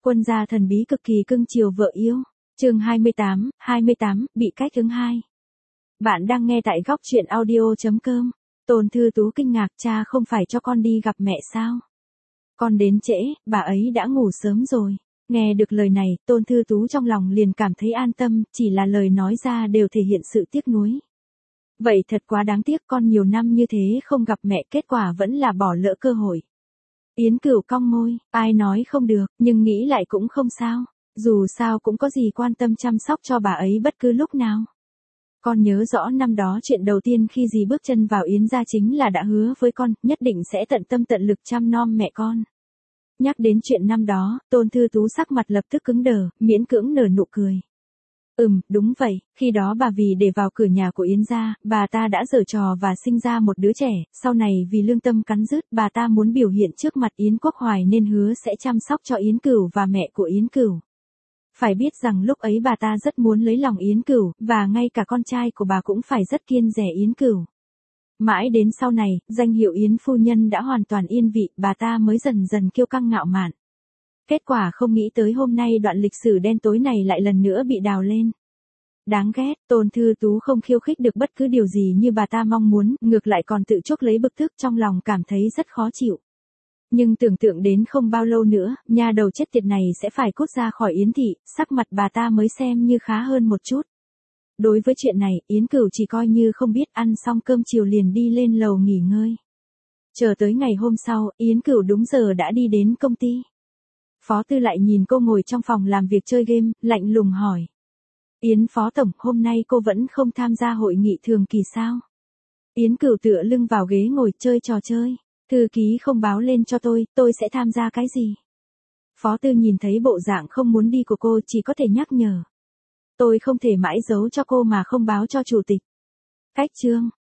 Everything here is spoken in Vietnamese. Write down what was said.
Quân gia thần bí cực kỳ cưng chiều vợ yêu. Chương 28, bị cách ứng 2. Bạn đang nghe tại góc truyện audio.com. Tôn Thư Tú kinh ngạc, cha không phải cho con đi gặp mẹ sao? Con đến trễ, bà ấy đã ngủ sớm rồi. Nghe được lời này, Tôn Thư Tú trong lòng liền cảm thấy an tâm, chỉ là lời nói ra đều thể hiện sự tiếc nuối. Vậy thật quá đáng tiếc, con nhiều năm như thế không gặp mẹ, kết quả vẫn là bỏ lỡ cơ hội. Yến Cửu cong môi, ai nói không được, nhưng nghĩ lại cũng không sao. Dù sao cũng có gì quan tâm chăm sóc cho bà ấy bất cứ lúc nào. Con nhớ rõ năm đó chuyện đầu tiên khi dì bước chân vào Yến gia chính là đã hứa với con, nhất định sẽ tận tâm tận lực chăm nom mẹ con. Nhắc đến chuyện năm đó, Tôn Thư Tú sắc mặt lập tức cứng đờ, miễn cưỡng nở nụ cười. Đúng vậy, khi đó bà vì để vào cửa nhà của Yến gia, bà ta đã giở trò và sinh ra một đứa trẻ, sau này vì lương tâm cắn rứt, bà ta muốn biểu hiện trước mặt Yến Quốc Hoài nên hứa sẽ chăm sóc cho Yến Cửu và mẹ của Yến Cửu. Phải biết rằng lúc ấy bà ta rất muốn lấy lòng Yến Cửu, và ngay cả con trai của bà cũng phải rất kiêng dè Yến Cửu. Mãi đến sau này, danh hiệu Yến phu nhân đã hoàn toàn yên vị, bà ta mới dần dần kiêu căng ngạo mạn. Kết quả không nghĩ tới hôm nay đoạn lịch sử đen tối này lại lần nữa bị đào lên. Đáng ghét, Tôn Thư Tú không khiêu khích được bất cứ điều gì như bà ta mong muốn, ngược lại còn tự chuốc lấy bực tức, trong lòng cảm thấy rất khó chịu. Nhưng tưởng tượng đến không bao lâu nữa, nha đầu chết tiệt này sẽ phải cút ra khỏi Yến thị, sắc mặt bà ta mới xem như khá hơn một chút. Đối với chuyện này, Yến Cửu chỉ coi như không biết, ăn xong cơm chiều liền đi lên lầu nghỉ ngơi. Chờ tới ngày hôm sau, Yến Cửu đúng giờ đã đi đến công ty. Phó Tư lại nhìn cô ngồi trong phòng làm việc chơi game, lạnh lùng hỏi. Yến Phó Tổng, hôm nay cô vẫn không tham gia hội nghị thường kỳ sao? Yến Cửu tựa lưng vào ghế ngồi chơi trò chơi. Thư ký không báo lên cho tôi sẽ tham gia cái gì? Phó Tư nhìn thấy bộ dạng không muốn đi của cô chỉ có thể nhắc nhở. Tôi không thể mãi giấu cho cô mà không báo cho chủ tịch. Cách chương,